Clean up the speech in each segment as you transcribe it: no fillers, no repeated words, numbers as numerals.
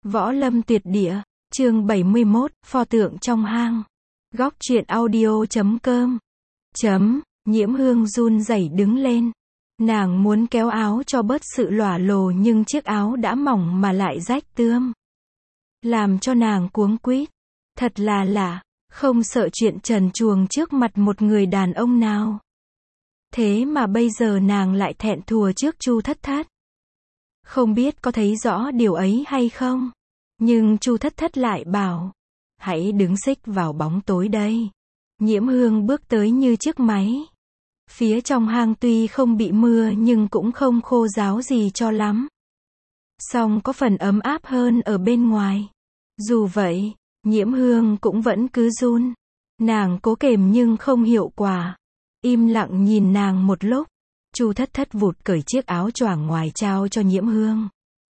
Võ Lâm Tuyệt Địa, chương 71, pho tượng trong hang. Góc truyện audio.com. Nhiễm Hương run rẩy đứng lên. Nàng muốn kéo áo cho bớt sự lỏa lồ nhưng chiếc áo đã mỏng mà lại rách tươm. Làm cho nàng cuống quýt. Thật là lạ, không sợ chuyện trần truồng trước mặt một người đàn ông nào. Thế mà bây giờ nàng lại thẹn thùa trước Chu Thất Thất. Không biết có thấy rõ điều ấy hay không? Nhưng Chu Thất Thất lại bảo, hãy đứng xích vào bóng tối đây. Nhiễm Hương bước tới như chiếc máy. Phía trong hang tuy không bị mưa nhưng cũng không khô ráo gì cho lắm. Song có phần ấm áp hơn ở bên ngoài. Dù vậy, Nhiễm Hương cũng vẫn cứ run. Nàng cố kềm nhưng không hiệu quả. Im lặng nhìn nàng một lúc. Chu Thất Thất vụt cởi chiếc áo choàng ngoài trao cho Nhiễm Hương.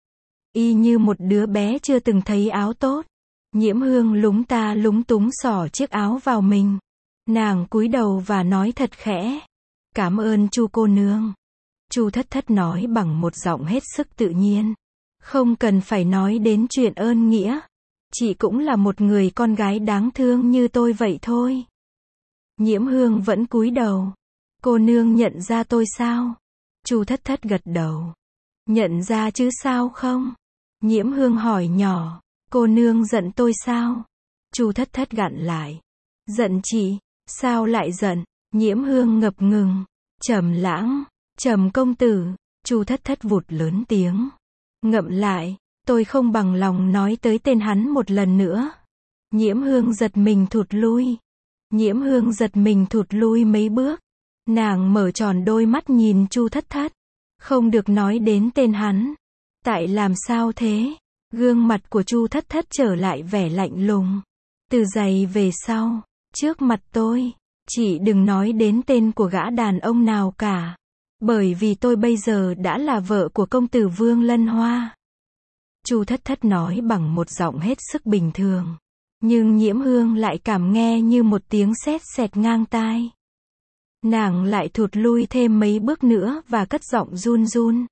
Y như một đứa bé chưa từng thấy áo tốt. Nhiễm Hương lúng ta lúng túng xỏ chiếc áo vào mình. Nàng cúi đầu và nói thật khẽ, cảm ơn Chu cô nương. Chu Thất Thất nói bằng một giọng hết sức tự nhiên, không cần phải nói đến chuyện ơn nghĩa. Chị cũng là một người con gái đáng thương như tôi vậy thôi. Nhiễm Hương vẫn cúi đầu. Cô nương nhận ra tôi sao? Chu Thất Thất gật đầu. Nhận ra chứ sao không? Nhiễm Hương hỏi nhỏ. Cô nương giận tôi sao? Chu Thất Thất gặn lại. Giận chị? Sao lại giận? Nhiễm Hương ngập ngừng. Trầm Lãng, Trầm công tử. Chu Thất Thất vụt lớn tiếng. Ngậm lại, tôi không bằng lòng nói tới tên hắn một lần nữa. Nhiễm Hương giật mình thụt lui. Nhiễm Hương giật mình thụt lui mấy bước. Nàng mở tròn đôi mắt nhìn Chu Thất Thất. Không được nói đến tên hắn. Tại làm sao thế? Gương mặt của Chu Thất Thất trở lại vẻ lạnh lùng. Từ giây về sau, trước mặt tôi, chị đừng nói đến tên của gã đàn ông nào cả. Bởi vì tôi bây giờ đã là vợ của công tử Vương Lân Hoa. Chu Thất Thất nói bằng một giọng hết sức bình thường. Nhưng Nhiễm Hương lại cảm nghe như một tiếng sét sẹt ngang tai. Nàng lại thụt lui thêm mấy bước nữa và cất giọng run run.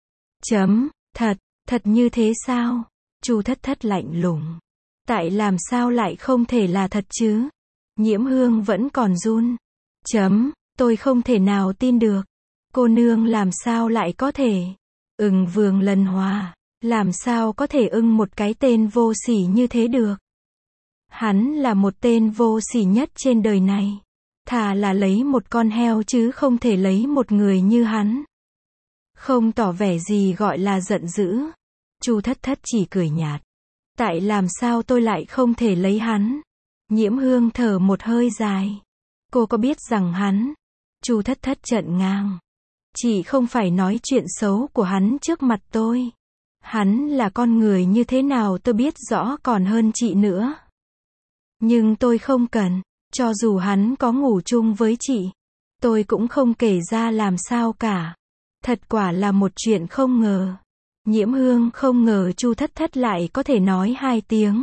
Thật như thế sao? Chu Thất Thất lạnh lùng. Tại làm sao lại không thể là thật chứ? Nhiễm Hương vẫn còn run. Tôi không thể nào tin được. Cô nương làm sao lại có thể? Vương Lân Hoa, làm sao có thể một cái tên vô sỉ như thế được? Hắn là một tên vô sỉ nhất trên đời này. Thà là lấy một con heo chứ không thể lấy một người như hắn. Không tỏ vẻ gì gọi là giận dữ. Chu Thất Thất chỉ cười nhạt. Tại làm sao tôi lại không thể lấy hắn? Nhiễm Hương thở một hơi dài. Cô có biết rằng hắn? Chu Thất Thất trợn ngang. Chị không phải nói chuyện xấu của hắn trước mặt tôi. Hắn là con người như thế nào tôi biết rõ còn hơn chị nữa. Nhưng tôi không cần. Cho dù hắn có ngủ chung với chị, tôi cũng không kể ra làm sao cả. Thật quả là một chuyện không ngờ. Nhiễm Hương không ngờ Chu Thất Thất lại có thể nói hai tiếng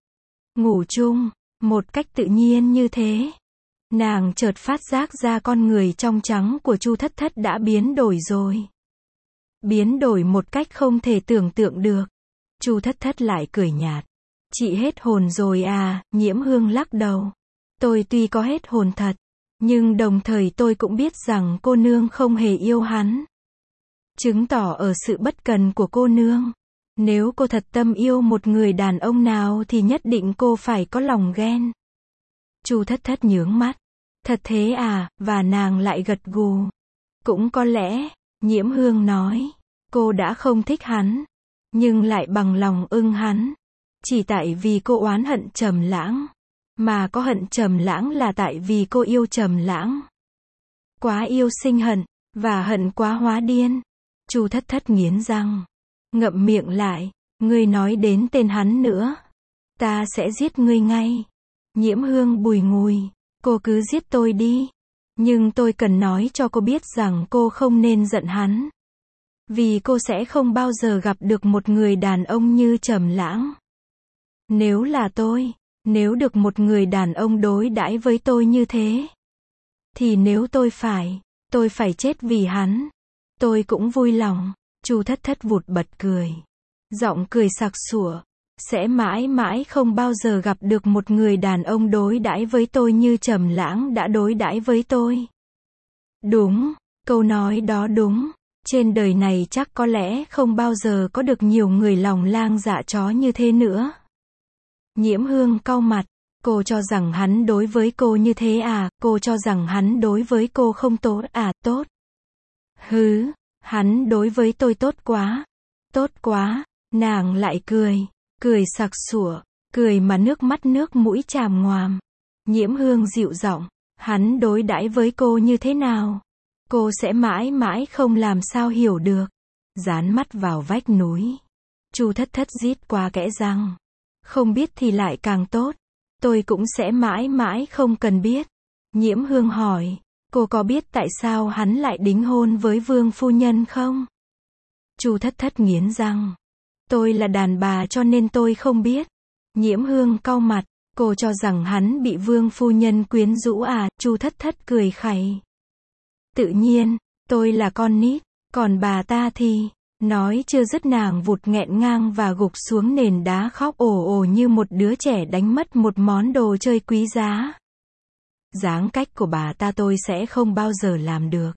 ngủ chung một cách tự nhiên như thế. Nàng chợt phát giác ra con người trong trắng của Chu Thất Thất đã biến đổi rồi. Biến đổi một cách không thể tưởng tượng được. Chu Thất Thất lại cười nhạt. Chị hết hồn rồi à? Nhiễm Hương lắc đầu. Tôi tuy có hết hồn thật, nhưng đồng thời tôi cũng biết rằng cô nương không hề yêu hắn. Chứng tỏ ở sự bất cần của cô nương. Nếu cô thật tâm yêu một người đàn ông nào thì nhất định cô phải có lòng ghen. Chu Thất Thất nhướng mắt. Thật thế à? Và nàng lại gật gù. Cũng có lẽ, Nhiễm Hương nói, cô đã không thích hắn, nhưng lại bằng lòng hắn. Chỉ tại vì cô oán hận Trầm Lãng. Mà có hận Trầm Lãng là tại vì cô yêu Trầm Lãng. Quá yêu sinh hận, và hận quá hóa điên. Chu Thất Thất nghiến răng, ngậm miệng lại. Ngươi nói đến tên hắn nữa, ta sẽ giết ngươi ngay. Nhiễm Hương bùi ngùi. Cô cứ giết tôi đi. Nhưng tôi cần nói cho cô biết rằng cô không nên giận hắn. Vì cô sẽ không bao giờ gặp được một người đàn ông như Trầm Lãng. Nếu là tôi, nếu được một người đàn ông đối đãi với tôi như thế, thì nếu tôi phải chết vì hắn, tôi cũng vui lòng. Chu Thất Thất vụt bật cười. Giọng cười sặc sụa. sẽ mãi mãi không bao giờ gặp được một người đàn ông đối đãi với tôi như Trầm Lãng đã đối đãi với tôi. Đúng, câu nói đó đúng. Trên đời này chắc có lẽ không bao giờ có được nhiều người lòng lang dạ chó như thế nữa. Nhiễm Hương cau mặt. Cô cho rằng hắn đối với cô như thế à, cô cho rằng hắn đối với cô không tốt à, tốt. Hứ, hắn đối với tôi tốt quá. Tốt quá, nàng lại cười sặc sụa, cười mà nước mắt nước mũi tràm ngoàm. Nhiễm Hương dịu giọng, hắn đối đãi với cô như thế nào? Cô sẽ mãi mãi không làm sao hiểu được. Dán mắt vào vách núi. Chu Thất Thất rít qua kẽ răng. Không biết thì lại càng tốt. Tôi cũng sẽ mãi mãi không cần biết. Nhiễm Hương hỏi, cô có biết tại sao hắn lại đính hôn với Vương phu nhân không? Chu Thất Thất nghiến răng. Tôi là đàn bà cho nên tôi không biết. Nhiễm Hương cau mặt, cô cho rằng hắn bị Vương phu nhân quyến rũ à? Chu Thất Thất cười khẩy. Tự nhiên, tôi là con nít, còn bà ta thì, nói chưa dứt nàng vụt nghẹn ngang và gục xuống nền đá khóc ồ ồ như một đứa trẻ đánh mất một món đồ chơi quý giá. Dáng cách của bà ta tôi sẽ không bao giờ làm được.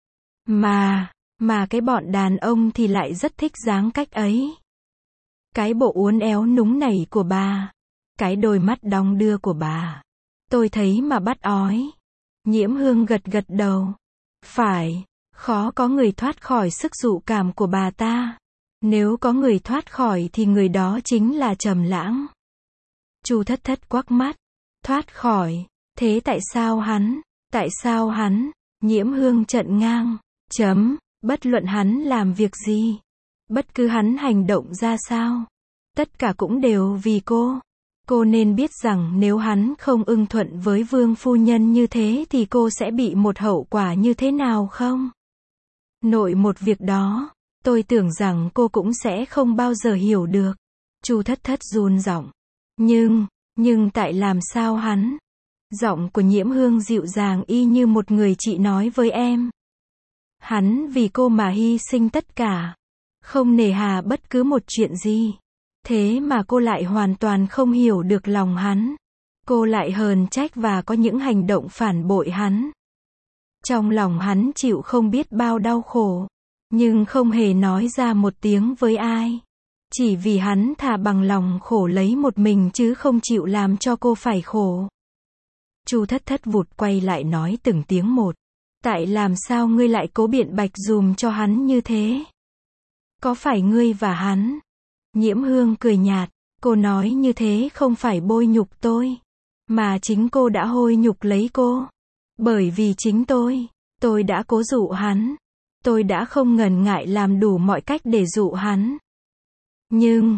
Mà cái bọn đàn ông thì lại rất thích dáng cách ấy. Cái bộ uốn éo núng nảy của bà. Cái đôi mắt đong đưa của bà. Tôi thấy mà bắt ói. Nhiễm Hương gật gật đầu. Phải, khó có người thoát khỏi sức dụ cảm của bà ta. Nếu có người thoát khỏi thì người đó chính là Trầm Lãng. Chu Thất Thất quắc mắt. Thoát khỏi, thế tại sao hắn? Tại sao hắn? Nhiễm Hương trợn ngang. Bất luận hắn làm việc gì, bất cứ hắn hành động ra sao, tất cả cũng đều vì cô. Cô nên biết rằng nếu hắn không ưng thuận với Vương phu nhân như thế thì cô sẽ bị một hậu quả như thế nào không? Nội một việc đó, tôi tưởng rằng cô cũng sẽ không bao giờ hiểu được. Chu Thất Thất run giọng. Nhưng tại làm sao hắn? Giọng của Nhiễm Hương dịu dàng y như một người chị nói với em. Hắn vì cô mà hy sinh tất cả. Không nề hà bất cứ một chuyện gì. Thế mà cô lại hoàn toàn không hiểu được lòng hắn. Cô lại hờn trách và có những hành động phản bội hắn. Trong lòng hắn chịu không biết bao đau khổ. Nhưng không hề nói ra một tiếng với ai. Chỉ vì hắn thà bằng lòng khổ lấy một mình chứ không chịu làm cho cô phải khổ. Chu Thất Thất vụt quay lại nói từng tiếng một. Tại làm sao ngươi lại cố biện bạch dùm cho hắn như thế? Có phải ngươi và hắn? Nhiễm Hương cười nhạt, cô nói như thế không phải bôi nhục tôi, mà chính cô đã hôi nhục lấy cô. Bởi vì chính tôi đã cố dụ hắn. Tôi đã không ngần ngại làm đủ mọi cách để dụ hắn. Nhưng,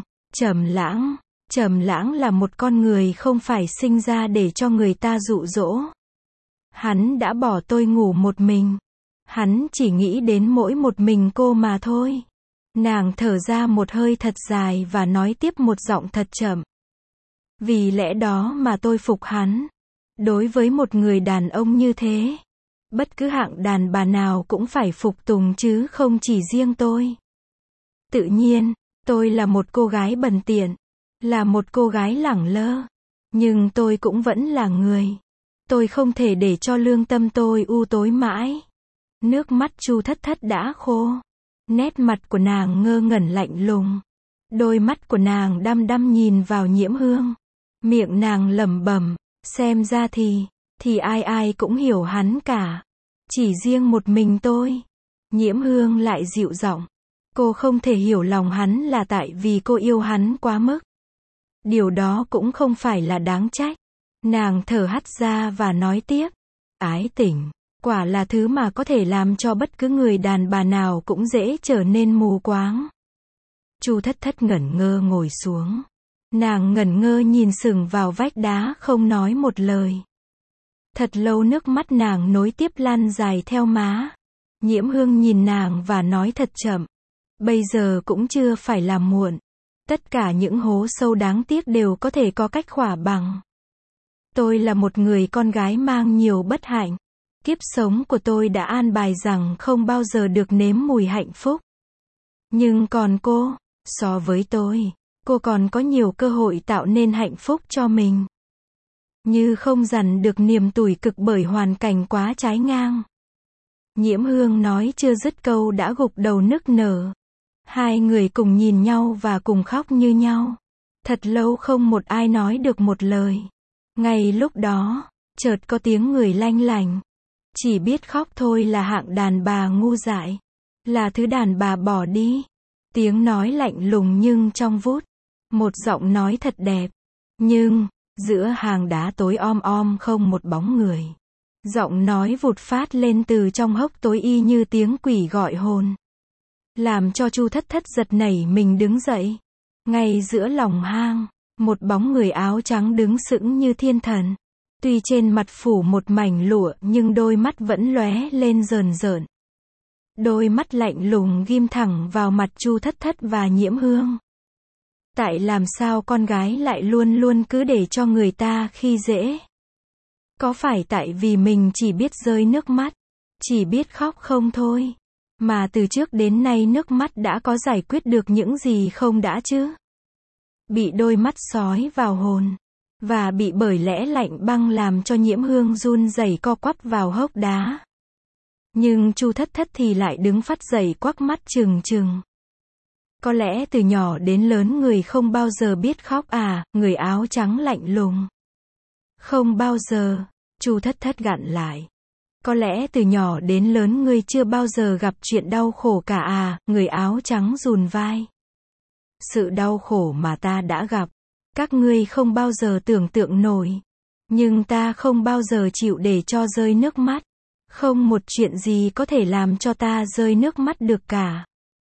Trầm Lãng là một con người không phải sinh ra để cho người ta dụ dỗ. Hắn đã bỏ tôi ngủ một mình. Hắn chỉ nghĩ đến mỗi một mình cô mà thôi. Nàng thở ra một hơi thật dài và nói tiếp một giọng thật chậm. Vì lẽ đó mà tôi phục hắn. Đối với một người đàn ông như thế, bất cứ hạng đàn bà nào cũng phải phục tùng chứ không chỉ riêng tôi. Tự nhiên, tôi là một cô gái bần tiện, là một cô gái lẳng lơ. Nhưng tôi cũng vẫn là người. Tôi không thể để cho lương tâm tôi u tối mãi. Nước mắt Chu Thất Thất đã khô. Nét mặt của nàng ngơ ngẩn lạnh lùng. Đôi mắt của nàng đăm đăm nhìn vào Nhiễm Hương. Miệng nàng lẩm bẩm, xem ra thì ai cũng hiểu hắn cả. Chỉ riêng một mình tôi. Nhiễm Hương lại dịu giọng. Cô không thể hiểu lòng hắn là tại vì cô yêu hắn quá mức. Điều đó cũng không phải là đáng trách. Nàng thở hắt ra và nói tiếp. Ái tình, quả là thứ mà có thể làm cho bất cứ người đàn bà nào cũng dễ trở nên mù quáng. Chu Thất Thất ngẩn ngơ ngồi xuống. Nàng ngẩn ngơ nhìn sừng vào vách đá không nói một lời. Thật lâu nước mắt nàng nối tiếp lan dài theo má. Nhiễm Hương nhìn nàng và nói thật chậm. Bây giờ cũng chưa phải là muộn. Tất cả những hố sâu đáng tiếc đều có thể có cách khỏa bằng. Tôi là một người con gái mang nhiều bất hạnh. Kiếp sống của tôi đã an bài rằng không bao giờ được nếm mùi hạnh phúc. Nhưng còn cô, so với cô còn có nhiều cơ hội tạo nên hạnh phúc cho mình. Như không dằn được niềm tủi cực bởi hoàn cảnh quá trái ngang. Nhiễm Hương nói chưa dứt câu đã gục đầu nức nở. Hai người cùng nhìn nhau và cùng khóc như nhau. Thật lâu không một ai nói được một lời. Ngay lúc đó, chợt có tiếng người lanh lảnh. Chỉ biết khóc thôi là hạng đàn bà ngu dại. Là thứ đàn bà bỏ đi. Tiếng nói lạnh lùng nhưng trong vút. Một giọng nói thật đẹp. Nhưng, giữa hang đá tối om om không một bóng người. Giọng nói vụt phát lên từ trong hốc tối y như tiếng quỷ gọi hồn. Làm cho Chu Thất Thất giật nảy mình đứng dậy. Ngay giữa lòng hang, một bóng người áo trắng đứng sững như thiên thần. Tuy trên mặt phủ một mảnh lụa nhưng đôi mắt vẫn lóe lên rờn rợn. Đôi mắt lạnh lùng ghim thẳng vào mặt Chu Thất Thất và Nhiễm Hương. Tại làm sao con gái lại luôn luôn cứ để cho người ta khi dễ? Có phải tại vì mình chỉ biết rơi nước mắt, chỉ biết khóc không thôi? Mà từ trước đến nay nước mắt đã có giải quyết được những gì không đã chứ? Bị đôi mắt sói vào hồn, và bị bởi lẽ lạnh băng làm cho Nhiễm Hương run rẩy co quắp vào hốc đá. Nhưng Chu Thất Thất thì lại đứng phắt dậy quắc mắt trừng trừng. Có lẽ từ nhỏ đến lớn người không bao giờ biết khóc à, người áo trắng lạnh lùng. Không bao giờ, Chu Thất Thất gặn lại. Có lẽ từ nhỏ đến lớn ngươi chưa bao giờ gặp chuyện đau khổ cả à, người áo trắng rùn vai. Sự đau khổ mà ta đã gặp, các ngươi không bao giờ tưởng tượng nổi. Nhưng ta không bao giờ chịu để cho rơi nước mắt. Không một chuyện gì có thể làm cho ta rơi nước mắt được cả.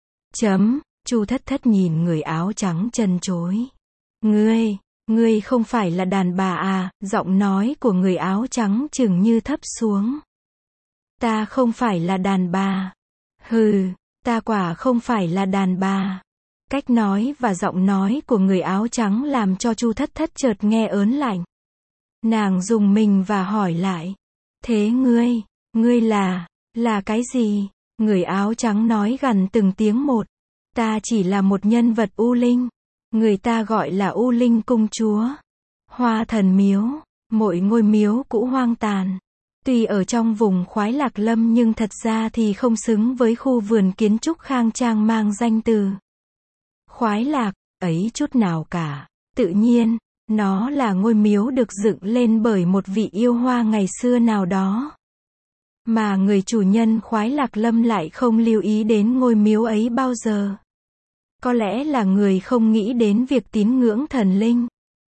Chu Thất Thất nhìn người áo trắng chân chối. Ngươi không phải là đàn bà à, giọng nói của người áo trắng chừng như thấp xuống. Ta không phải là đàn bà. Hừ, ta quả không phải là đàn bà. Cách nói và giọng nói của người áo trắng làm cho Chu Thất Thất chợt nghe ớn lạnh. Nàng rùng mình và hỏi lại. Thế ngươi là cái gì? Người áo trắng nói gần từng tiếng một. Ta chỉ là một nhân vật U Linh. Người ta gọi là U Linh công chúa. Hoa Thần Miếu, mỗi ngôi miếu cũ hoang tàn. Tuy ở trong vùng Khoái Lạc Lâm nhưng thật ra thì không xứng với khu vườn kiến trúc khang trang mang danh từ Khoái Lạc ấy chút nào cả. Tự nhiên, nó là ngôi miếu được dựng lên bởi một vị yêu hoa ngày xưa nào đó. Mà người chủ nhân Khoái Lạc Lâm lại không lưu ý đến ngôi miếu ấy bao giờ. Có lẽ là người không nghĩ đến việc tín ngưỡng thần linh.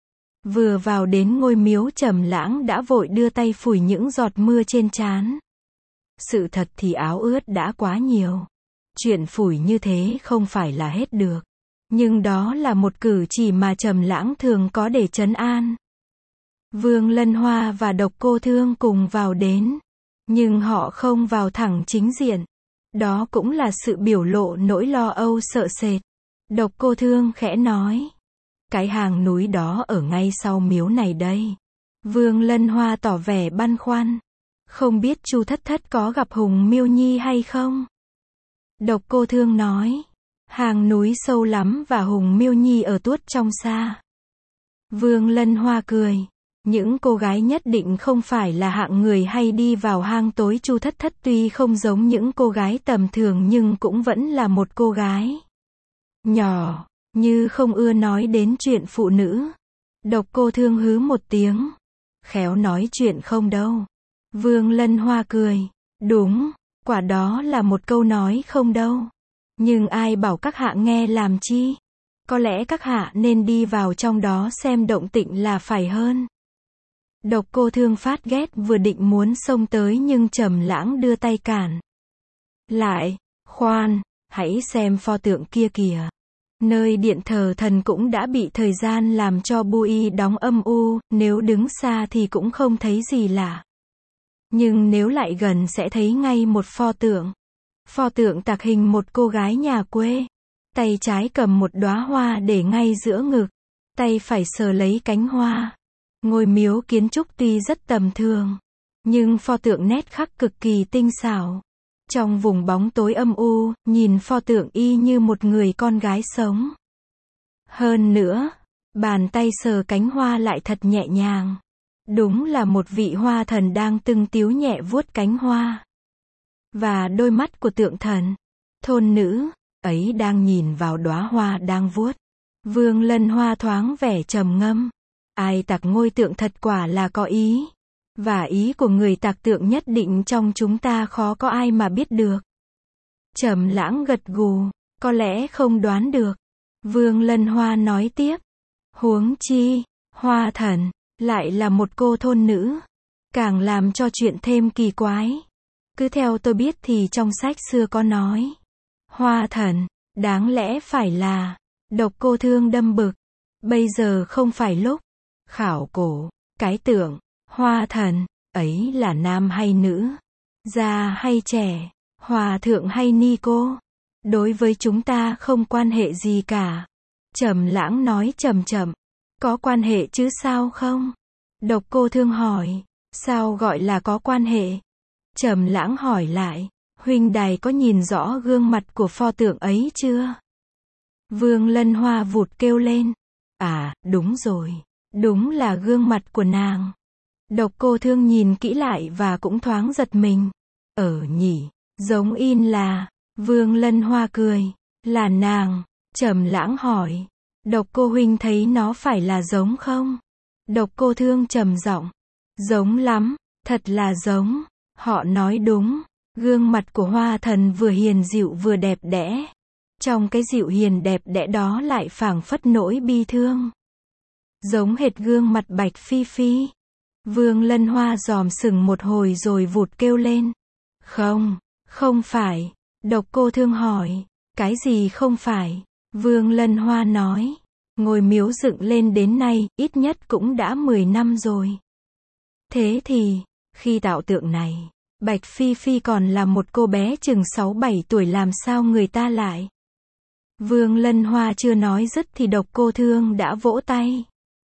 Vừa vào đến ngôi miếu Trầm Lãng đã vội đưa tay phủi những giọt mưa trên trán. Sự thật thì áo ướt đã quá nhiều. Chuyện phủi như thế không phải là hết được. Nhưng đó là một cử chỉ mà Trầm Lãng thường có để trấn an. Vương Lân Hoa và Độc Cô Thương cùng vào đến. Nhưng họ không vào thẳng chính diện. Đó cũng là sự biểu lộ nỗi lo âu sợ sệt. Độc Cô Thương khẽ nói. Cái hang núi đó ở ngay sau miếu này đây. Vương Lân Hoa tỏ vẻ băn khoăn. Không biết Chu Thất Thất có gặp Hùng Miêu Nhi hay không? Độc Cô Thương nói. Hang núi sâu lắm và Hùng Miêu Nhi ở tuốt trong xa. Vương Lân Hoa cười. Những cô gái nhất định không phải là hạng người hay đi vào hang tối. Chu Thất Thất tuy không giống những cô gái tầm thường nhưng cũng vẫn là một cô gái nhỏ, như không ưa nói đến chuyện phụ nữ. Độc Cô Thương hứ một tiếng. Khéo nói chuyện không đâu. Vương Lân Hoa cười. Đúng, quả đó là một câu nói không đâu. Nhưng ai bảo các hạ nghe làm chi? Có lẽ các hạ nên đi vào trong đó xem động tĩnh là phải hơn. Độc Cô Thương phát ghét vừa định muốn xông tới nhưng Trầm Lãng đưa tay cản lại. Khoan, hãy xem pho tượng kia kìa. Nơi điện thờ thần cũng đã bị thời gian làm cho bụi đóng âm u, nếu đứng xa thì cũng không thấy gì lạ. Nhưng nếu lại gần sẽ thấy ngay một pho tượng. Pho tượng tạc hình một cô gái nhà quê. Tay trái cầm một đóa hoa để ngay giữa ngực. Tay phải sờ lấy cánh hoa. Ngôi miếu kiến trúc tuy rất tầm thường. Nhưng pho tượng nét khắc cực kỳ tinh xảo. Trong vùng bóng tối âm u, nhìn pho tượng y như một người con gái sống. Hơn nữa, bàn tay sờ cánh hoa lại thật nhẹ nhàng. Đúng là một vị hoa thần đang tưng tíu nhẹ vuốt cánh hoa. Và đôi mắt của tượng thần, thôn nữ, ấy đang nhìn vào đóa hoa đang vuốt. Vương Lân Hoa thoáng vẻ trầm ngâm. Ai tạc ngôi tượng thật quả là có ý. Và ý của người tạc tượng nhất định trong chúng ta khó có ai mà biết được. Trầm Lãng gật gù, có lẽ không đoán được. Vương Lân Hoa nói tiếp. Huống chi, hoa thần, lại là một cô thôn nữ. Càng làm cho chuyện thêm kỳ quái. Cứ theo tôi biết thì trong sách xưa có nói. Hoa thần, đáng lẽ phải là. Độc Cô Thương đâm bực. Bây giờ không phải lúc. Khảo cổ, cái tượng, hoa thần, ấy là nam hay nữ? Già hay trẻ? Hòa thượng hay ni cô? Đối với chúng ta không quan hệ gì cả. Trầm Lãng nói chậm chậm. Có quan hệ chứ sao không? Độc Cô Thương hỏi. Sao gọi là có quan hệ? Trầm Lãng hỏi lại. Huynh đài có nhìn rõ gương mặt của pho tượng ấy chưa? Vương Lân Hoa vụt kêu lên. À, đúng rồi. Đúng là gương mặt của nàng. Độc Cô Thương nhìn kỹ lại và cũng thoáng giật mình. Nhỉ, giống in là. Vương Lân Hoa cười. Là nàng. Trầm Lãng hỏi. Độc Cô huynh thấy nó phải là giống không? Độc Cô Thương trầm giọng. Giống lắm, thật là giống. Họ nói đúng. Gương mặt của hoa thần vừa hiền dịu vừa đẹp đẽ. Trong cái dịu hiền đẹp đẽ đó lại phảng phất nỗi bi thương. Giống hệt gương mặt Bạch Phi Phi. Vương Lân Hoa dòm sừng một hồi rồi vụt kêu lên. Không phải. Độc Cô Thương hỏi. Cái gì không phải? Vương Lân Hoa nói. Ngôi miếu dựng lên đến nay, ít nhất cũng đã 10 năm rồi. Thế thì, khi tạo tượng này, Bạch Phi Phi còn là một cô bé chừng 6-7 tuổi làm sao người ta lại? Vương Lân Hoa chưa nói dứt thì Độc Cô Thương đã vỗ tay.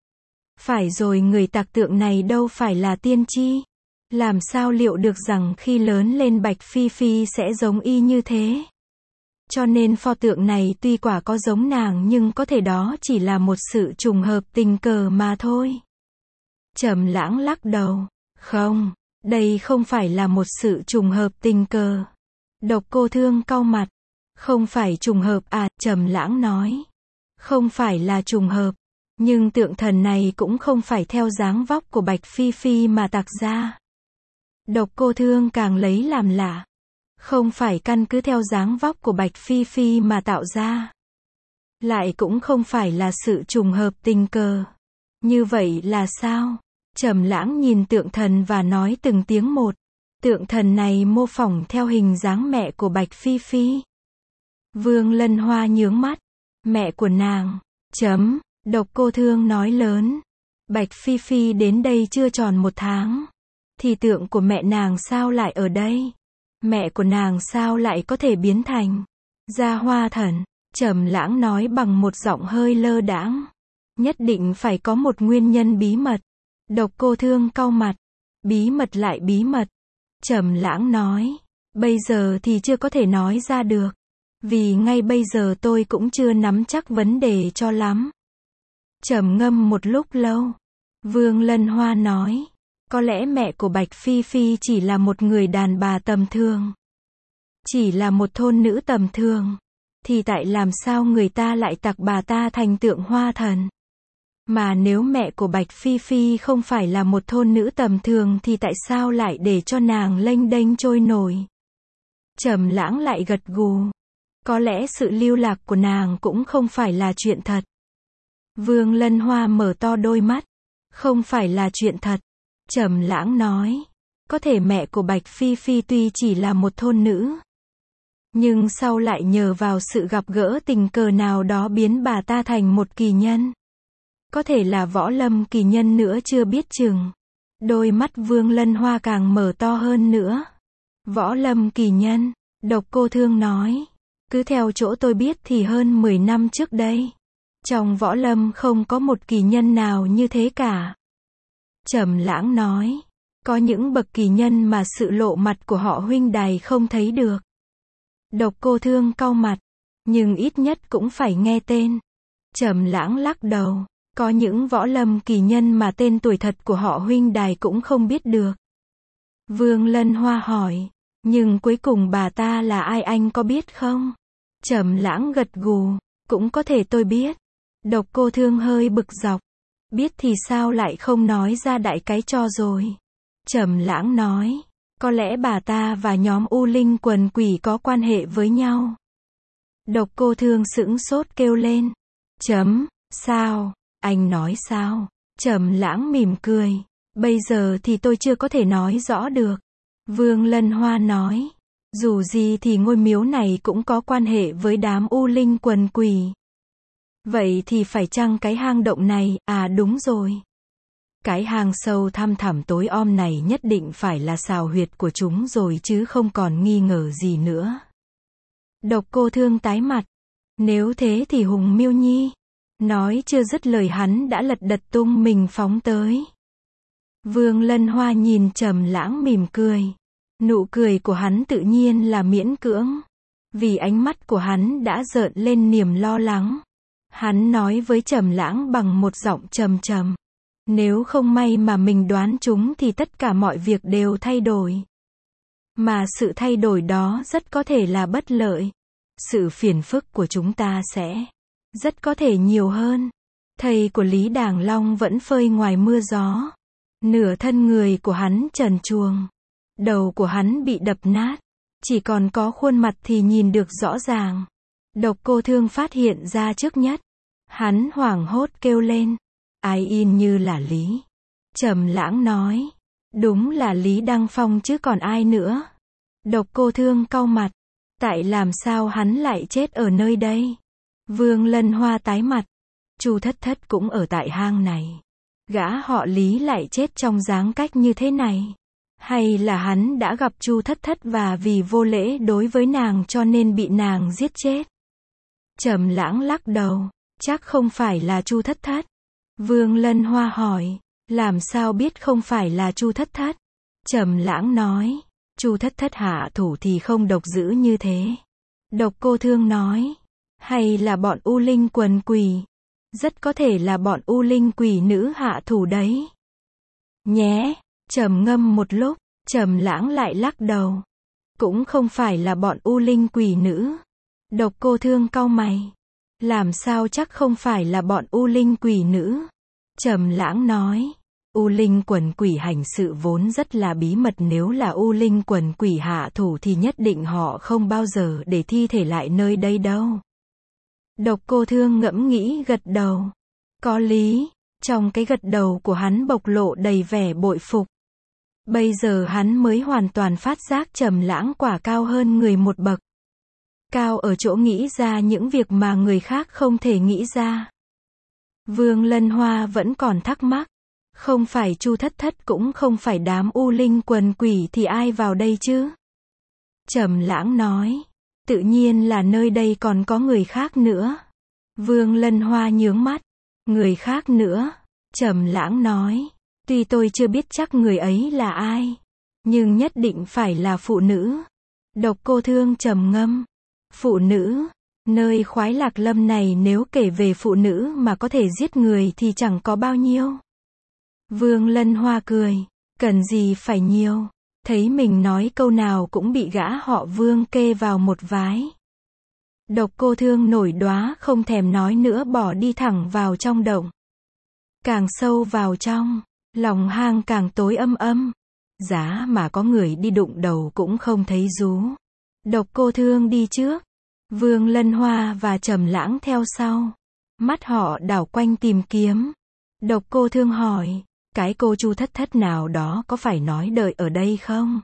Phải rồi, người tạc tượng này đâu phải là tiên tri. Làm sao liệu được rằng khi lớn lên Bạch Phi Phi sẽ giống y như thế? Cho nên pho tượng này tuy quả có giống nàng nhưng có thể đó chỉ là một sự trùng hợp tình cờ mà thôi. Trầm Lãng lắc đầu. Không, đây không phải là một sự trùng hợp tình cờ. Độc Cô Thương cau mặt. Không phải trùng hợp à? Trầm Lãng nói. Không phải là trùng hợp. Nhưng tượng thần này cũng không phải theo dáng vóc của Bạch Phi Phi mà tạc ra. Độc Cô Thương càng lấy làm lạ. Không phải căn cứ theo dáng vóc của Bạch Phi Phi mà tạo ra. Lại cũng không phải là sự trùng hợp tình cờ. Như vậy là sao? Trầm Lãng nhìn tượng thần và nói từng tiếng một. Tượng thần này mô phỏng theo hình dáng mẹ của Bạch Phi Phi. Vương Lân Hoa nhướng mắt. Mẹ của nàng. Độc Cô Thương nói lớn. Bạch Phi Phi đến đây chưa tròn 1 tháng. Thì tượng của mẹ nàng sao lại ở đây? Mẹ của nàng sao lại có thể biến thành ra hoa thần? Trầm Lãng nói bằng một giọng hơi lơ đãng. Nhất định phải có một nguyên nhân bí mật. Độc Cô Thương cau mặt. Bí mật lại bí mật. Trầm Lãng nói. Bây giờ thì chưa có thể nói ra được. Vì ngay bây giờ tôi cũng chưa nắm chắc vấn đề cho lắm. Trầm ngâm một lúc lâu. Vương Lân Hoa nói. Có lẽ mẹ của Bạch Phi Phi chỉ là một người đàn bà tầm thường. Chỉ là một thôn nữ tầm thường. Thì tại làm sao người ta lại tạc bà ta thành tượng hoa thần? Mà nếu mẹ của Bạch Phi Phi không phải là một thôn nữ tầm thường thì tại sao lại để cho nàng lênh đênh trôi nổi? Trầm Lãng lại gật gù. Có lẽ sự lưu lạc của nàng cũng không phải là chuyện thật. Vương Lân Hoa mở to đôi mắt. Không phải là chuyện thật. Trầm Lãng nói. Có thể mẹ của Bạch Phi Phi tuy chỉ là một thôn nữ. Nhưng sau lại nhờ vào sự gặp gỡ tình cờ nào đó biến bà ta thành một kỳ nhân. Có thể là võ lâm kỳ nhân nữa chưa biết chừng. Đôi mắt Vương Lân Hoa càng mở to hơn nữa. Võ lâm kỳ nhân. Độc Cô Thương nói. Cứ theo chỗ tôi biết thì hơn 10 năm trước đây. Trong võ lâm không có một kỳ nhân nào như thế cả. Trầm Lãng nói. Có những bậc kỳ nhân mà sự lộ mặt của họ huynh đài không thấy được. Độc Cô Thương cau mặt. Nhưng ít nhất cũng phải nghe tên. Trầm Lãng lắc đầu. Có những võ lâm kỳ nhân mà tên tuổi thật của họ huynh đài cũng không biết được. Vương Lân Hoa hỏi. Nhưng cuối cùng bà ta là ai anh có biết không? Trầm Lãng gật gù. Cũng có thể tôi biết. Độc Cô Thương hơi bực dọc. Biết thì sao lại không nói ra đại cái cho rồi. Trầm Lãng nói. Có lẽ bà ta và nhóm U Linh quần quỷ có quan hệ với nhau. Độc Cô Thương sững sốt kêu lên. Sao? Anh nói sao? Trầm Lãng mỉm cười. Bây giờ thì tôi chưa có thể nói rõ được. Vương Lân Hoa nói. Dù gì thì ngôi miếu này cũng có quan hệ với đám U Linh quần quỷ. Vậy thì phải chăng cái hang động này, đúng rồi. Cái hang sâu thăm thẳm tối om này nhất định phải là xào huyệt của chúng rồi chứ không còn nghi ngờ gì nữa. Độc Cô Thương tái mặt. Nếu thế thì Hùng Miêu Nhi. Nói chưa dứt lời hắn đã lật đật tung mình phóng tới. Vương Lân Hoa nhìn Trầm Lãng mỉm cười. Nụ cười của hắn tự nhiên là miễn cưỡng. Vì ánh mắt của hắn đã rợn lên niềm lo lắng. Hắn nói với Trầm Lãng bằng một giọng trầm trầm. Nếu không may mà mình đoán trúng thì tất cả mọi việc đều thay đổi. Mà sự thay đổi đó rất có thể là bất lợi. Sự phiền phức của chúng ta sẽ rất có thể nhiều hơn. Thầy của Lý Đàng Long vẫn phơi ngoài mưa gió. Nửa thân người của hắn trần truồng. Đầu của hắn bị đập nát. Chỉ còn có khuôn mặt thì nhìn được rõ ràng. Độc Cô Thương phát hiện ra trước nhất. Hắn hoảng hốt kêu lên. Ai in như là Lý. Trầm Lãng nói. Đúng là Lý Đăng Phong chứ còn ai nữa. Độc Cô Thương cau mặt. Tại làm sao hắn lại chết ở nơi đây? Vương Lân Hoa tái mặt. Chu Thất Thất cũng ở tại hang này. Gã họ Lý lại chết trong dáng cách như thế này. Hay là hắn đã gặp Chu Thất Thất và vì vô lễ đối với nàng cho nên bị nàng giết chết? Trầm Lãng lắc đầu. Chắc không phải là Chu Thất Thất. Vương Lân Hoa hỏi. Làm sao biết không phải là Chu Thất Thất? Trầm Lãng nói. Chu Thất Thất hạ thủ thì không độc dữ như thế. Độc Cô Thương nói. Hay là bọn U Linh quần quỷ? Rất có thể là bọn U Linh quỷ nữ hạ thủ đấy. Nhé. Trầm ngâm một lúc. Trầm Lãng lại lắc đầu. Cũng không phải là bọn U Linh quỷ nữ. Độc Cô Thương cau mày. Làm sao chắc không phải là bọn U Linh quỷ nữ? Trầm Lãng nói. U Linh quần quỷ hành sự vốn rất là bí mật, nếu là U Linh quần quỷ hạ thủ thì nhất định họ không bao giờ để thi thể lại nơi đây đâu. Độc Cô Thương ngẫm nghĩ gật đầu. Có lý. Trong cái gật đầu của hắn bộc lộ đầy vẻ bội phục. Bây giờ hắn mới hoàn toàn phát giác Trầm Lãng quả cao hơn người một bậc. Cao ở chỗ nghĩ ra những việc mà người khác không thể nghĩ ra. Vương Lân Hoa vẫn còn thắc mắc. Không phải Chu Thất Thất cũng không phải đám U Linh quần quỷ thì ai vào đây chứ? Trầm Lãng nói. Tự nhiên là nơi đây còn có người khác nữa. Vương Lân Hoa nhướng mắt. Người khác nữa. Trầm Lãng nói. Tuy tôi chưa biết chắc người ấy là ai. Nhưng nhất định phải là phụ nữ. Độc Cô Thương trầm ngâm. Phụ nữ. Nơi Khoái Lạc Lâm này nếu kể về phụ nữ mà có thể giết người thì chẳng có bao nhiêu. Vương Lân Hoa cười. Cần gì phải nhiều. Thấy mình nói câu nào cũng bị gã họ Vương kê vào một vái. Độc Cô Thương nổi đoá không thèm nói nữa, bỏ đi thẳng vào trong động. Càng sâu vào trong, lòng hang càng tối âm âm. Giá mà có người đi đụng đầu cũng không thấy rú. Độc Cô Thương đi trước. Vương Lân Hoa và Trầm Lãng theo sau. Mắt họ đảo quanh tìm kiếm. Độc Cô Thương hỏi. Cái cô Chu Thất Thất nào đó có phải nói đợi ở đây không?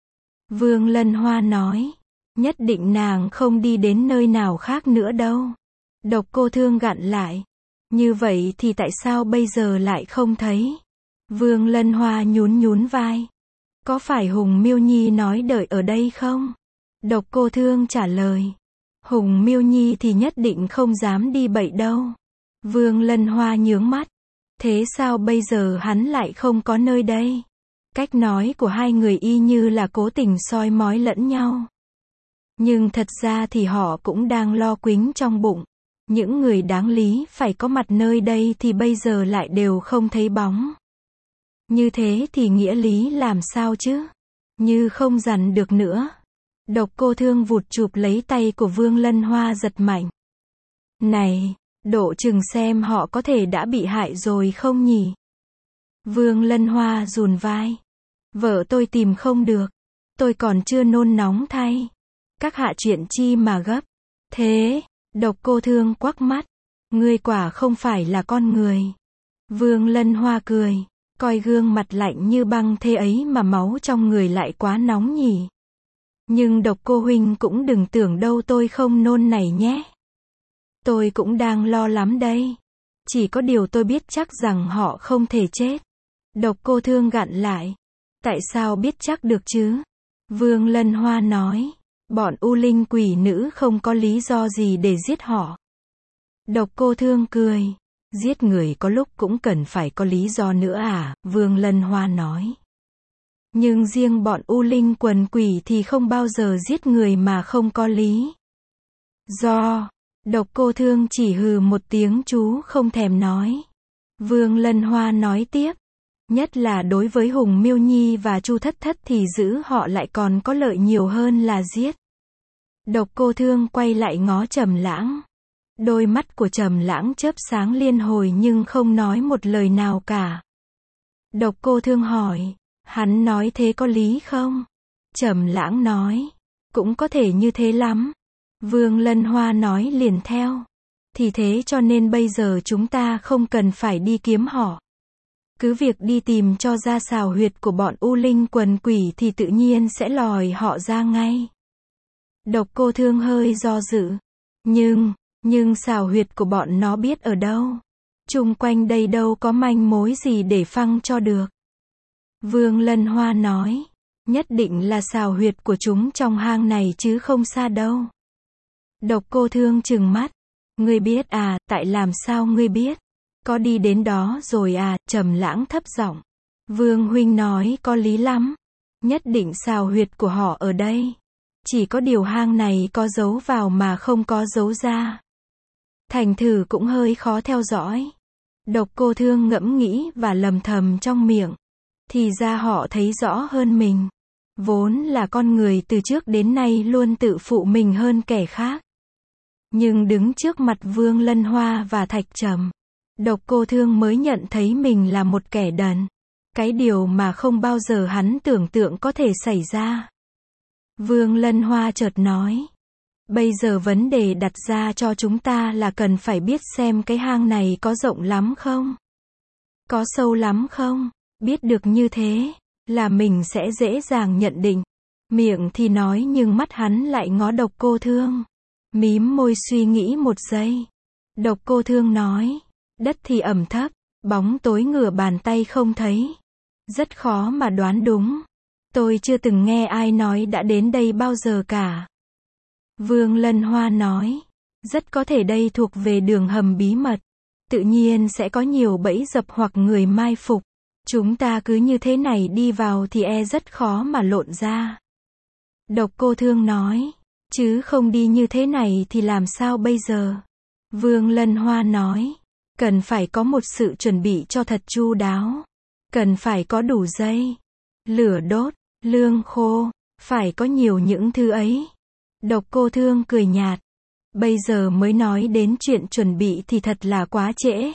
Vương Lân Hoa nói. Nhất định nàng không đi đến nơi nào khác nữa đâu. Độc Cô Thương gặn lại. Như vậy thì tại sao bây giờ lại không thấy? Vương Lân Hoa nhún nhún vai. Có phải Hùng Miêu Nhi nói đợi ở đây không? Độc Cô Thương trả lời. Hùng Miêu Nhi thì nhất định không dám đi bậy đâu. Vương Lân Hoa nhướng mắt. Thế sao bây giờ hắn lại không có nơi đây? Cách nói của hai người y như là cố tình soi mói lẫn nhau. Nhưng thật ra thì họ cũng đang lo quính trong bụng. Những người đáng lý phải có mặt nơi đây thì bây giờ lại đều không thấy bóng. Như thế thì nghĩa lý làm sao chứ? Như không dằn được nữa. Độc Cô Thương vụt chụp lấy tay của Vương Lân Hoa giật mạnh. Này, độ chừng xem họ có thể đã bị hại rồi không nhỉ? Vương Lân Hoa rùn vai. Vợ tôi tìm không được. Tôi còn chưa nôn nóng thay. Các hạ chuyện chi mà gấp. Thế, Độc Cô Thương quắc mắt. Ngươi quả không phải là con người. Vương Lân Hoa cười. Coi gương mặt lạnh như băng thế ấy mà máu trong người lại quá nóng nhỉ. Nhưng Độc Cô huynh cũng đừng tưởng đâu tôi không nôn này nhé. Tôi cũng đang lo lắm đây. Chỉ có điều tôi biết chắc rằng họ không thể chết. Độc Cô Thương gặn lại. Tại sao biết chắc được chứ? Vương Lân Hoa nói. Bọn U Linh quỷ nữ không có lý do gì để giết họ. Độc Cô Thương cười. Giết người có lúc cũng cần phải có lý do nữa à? Vương Lân Hoa nói. Nhưng riêng bọn U Linh quần quỷ thì không bao giờ giết người mà không có lý do. Độc Cô Thương chỉ hừ một tiếng chú không thèm nói. Vương Lân Hoa nói tiếp. Nhất là đối với Hùng Miêu Nhi và Chu Thất Thất thì giữ họ lại còn có lợi nhiều hơn là giết. Độc Cô Thương quay lại ngó Trầm Lãng. Đôi mắt của Trầm Lãng chớp sáng liên hồi nhưng không nói một lời nào cả. Độc Cô Thương hỏi. Hắn nói thế có lý không? Trầm Lãng nói. Cũng có thể như thế lắm. Vương Lân Hoa nói liền theo. Thì thế cho nên bây giờ chúng ta không cần phải đi kiếm họ. Cứ việc đi tìm cho ra xào huyệt của bọn U Linh quần quỷ thì tự nhiên sẽ lòi họ ra ngay. Độc Cô Thương hơi do dự. Nhưng xào huyệt của bọn nó biết ở đâu? Chung quanh đây đâu có manh mối gì để phăng cho được. Vương Lân Hoa nói. Nhất định là xào huyệt của chúng trong hang này chứ không xa đâu. Độc Cô Thương trừng mắt. Ngươi biết à? Tại làm sao ngươi biết? Có đi đến đó rồi à? Trầm Lãng thấp giọng. Vương huynh nói có lý lắm. Nhất định xào huyệt của họ ở đây. Chỉ có điều hang này có dấu vào mà không có dấu ra. Thành thử cũng hơi khó theo dõi. Độc Cô Thương ngẫm nghĩ và lầm thầm trong miệng. Thì ra họ thấy rõ hơn mình. Vốn là con người từ trước đến nay luôn tự phụ mình hơn kẻ khác. Nhưng đứng trước mặt Vương Lân Hoa và Thạch Trầm, Độc Cô Thương mới nhận thấy mình là một kẻ đần. Cái điều mà không bao giờ hắn tưởng tượng có thể xảy ra. Vương Lân Hoa chợt nói. Bây giờ vấn đề đặt ra cho chúng ta là cần phải biết xem cái hang này có rộng lắm không? Có sâu lắm không? Biết được như thế, là mình sẽ dễ dàng nhận định. Miệng thì nói nhưng mắt hắn lại ngó Độc Cô Thương. Mím môi suy nghĩ một giây. Độc Cô Thương nói. Đất thì ẩm thấp, bóng tối ngửa bàn tay không thấy. Rất khó mà đoán đúng. Tôi chưa từng nghe ai nói đã đến đây bao giờ cả. Vương Lân Hoa nói. Rất có thể đây thuộc về đường hầm bí mật. Tự nhiên sẽ có nhiều bẫy dập hoặc người mai phục. Chúng ta cứ như thế này đi vào thì rất khó mà lộn ra. Độc Cô Thương nói. Chứ không đi như thế này thì làm sao bây giờ? Vương Lân Hoa nói. Cần phải có một sự chuẩn bị cho thật chu đáo. Cần phải có đủ dây, lửa đốt, lương khô. Phải có nhiều những thứ ấy. Độc Cô Thương cười nhạt. Bây giờ mới nói đến chuyện chuẩn bị thì thật là quá trễ.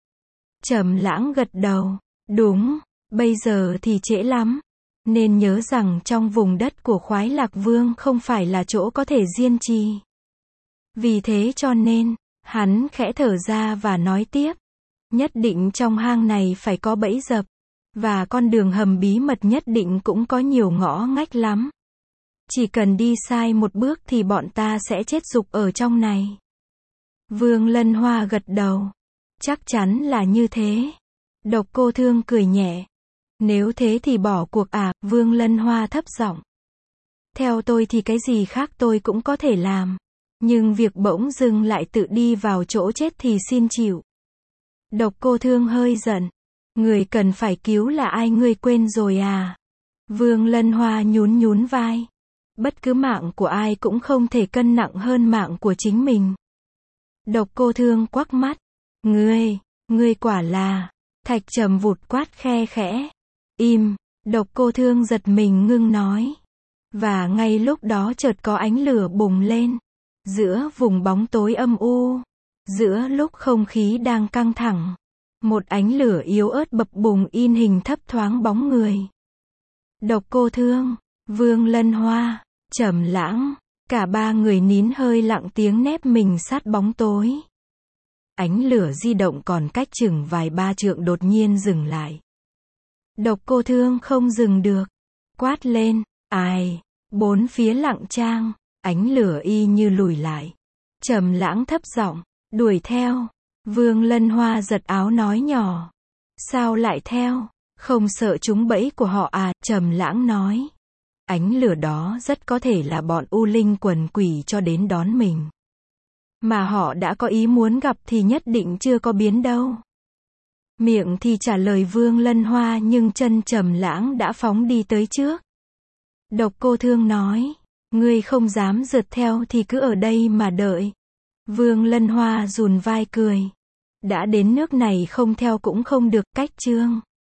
Trầm Lãng gật đầu. Đúng, bây giờ thì trễ lắm. Nên nhớ rằng trong vùng đất của Khoái Lạc Vương không phải là chỗ có thể diên trì. Vì thế cho nên, hắn khẽ thở ra và nói tiếp. Nhất định trong hang này phải có bẫy dập. Và con đường hầm bí mật nhất định cũng có nhiều ngõ ngách lắm. Chỉ cần đi sai một bước thì bọn ta sẽ chết rục ở trong này. Vương Lân Hoa gật đầu. Chắc chắn là như thế. Độc Cô Thương cười nhẹ. Nếu thế thì bỏ cuộc à? Vương Lân Hoa thấp giọng. Theo tôi thì cái gì khác tôi cũng có thể làm. Nhưng việc bỗng dưng lại tự đi vào chỗ chết thì xin chịu. Độc Cô Thương hơi giận. Người cần phải cứu là ai ngươi quên rồi à? Vương Lân Hoa nhún vai. Bất cứ mạng của ai cũng không thể cân nặng hơn mạng của chính mình. Độc Cô Thương quắc mắt. Ngươi quả là. Thạch Trầm vụt quát khe khẽ. Im. Độc Cô Thương giật mình ngưng nói. Và ngay lúc đó chợt có ánh lửa bùng lên. Giữa vùng bóng tối âm u. Giữa lúc không khí đang căng thẳng. Một ánh lửa yếu ớt bập bùng in hình thấp thoáng bóng người. Độc Cô Thương, Vương Lân Hoa, Trầm Lãng, cả ba người nín hơi lặng tiếng nép mình sát bóng tối. Ánh lửa di động còn cách chừng vài ba trượng đột nhiên dừng lại. Độc Cô Thương không dừng được, quát lên, ai, bốn phía lặng tang, ánh lửa y như lùi lại. Trầm Lãng thấp giọng, đuổi theo. Vương Lân Hoa giật áo nói nhỏ, sao lại theo, không sợ trúng bẫy của họ à? Trầm Lãng nói, ánh lửa đó rất có thể là bọn U Linh quần quỷ cho đến đón mình. Mà họ đã có ý muốn gặp thì nhất định chưa có biến đâu. Miệng thì trả lời Vương Lân Hoa nhưng chân Trầm Lãng đã phóng đi tới trước. Độc Cô Thương nói, ngươi không dám rượt theo thì cứ ở đây mà đợi. Vương Lân Hoa rùn vai cười. Đã đến nước này không theo cũng không được, cách chương.